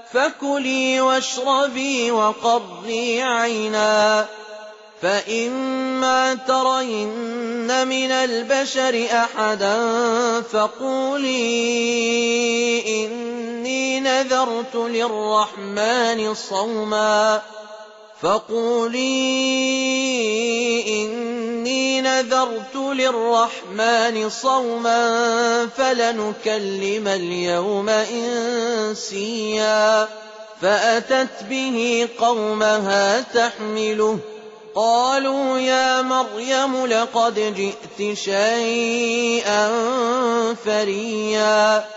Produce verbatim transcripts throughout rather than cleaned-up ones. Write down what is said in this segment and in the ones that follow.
فكلي واشربي وقري عينا، فإما ترين من البشر أحدا فقولي إني نذرت للرحمن صوما فقولي إني نذرت للرحمن صوما فلنكلم اليوم إنسيا. فأتت به قومها تحمله، قالوا يا مريم لقد جئت شيئا فريا.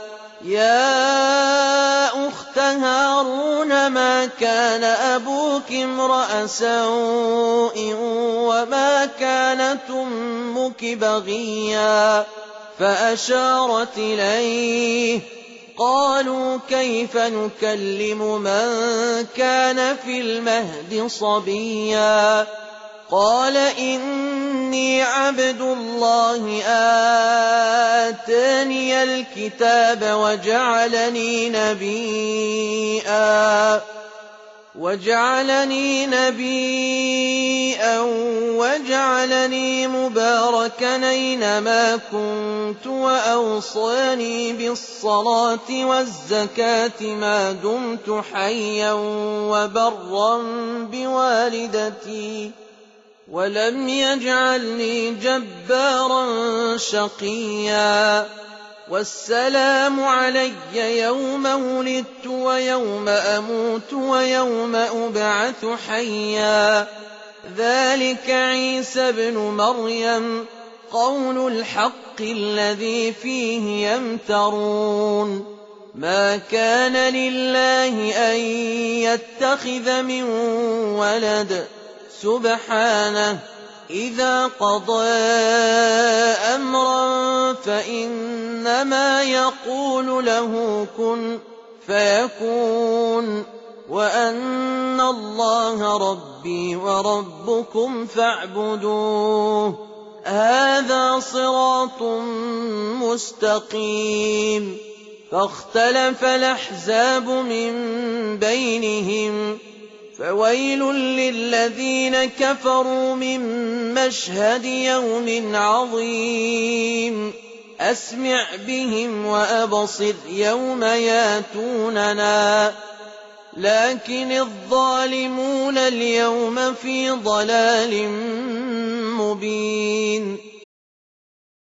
يا أخت هارون ما كان أبوك امرأ سوء وما كانت أمك بغيا. فأشارت إليه، قالوا كيف نكلم من كان في المهد صبيا. قال إني عبد الله آتاني الكتاب وجعلني نبيا وجعلني نبيا وجعلني مباركا أينما كنت وأوصاني بالصلاة والزكاة ما دمت حيا وبرا بوالدتي ولم يجعلني جبارا شقيا. والسلام علي يوم ولدت ويوم أموت ويوم أبعث حيا. ذلك عيسى ابن مريم قول الحق الذي فيه يمترون. ما كان لله أن يتخذ من ولد سبحانه، إذا قضى أمرا فإنما يقول له كن فيكون، وأن الله ربي وربكم فاعبدوه، هذا صراط مستقيم. فاختلف الأحزاب من بينهم، فويل للذين كفروا من مشهد يوم عظيم. أسمع بهم وأبصر يوم ياتوننا، لكن الظالمون اليوم في ضلال مبين.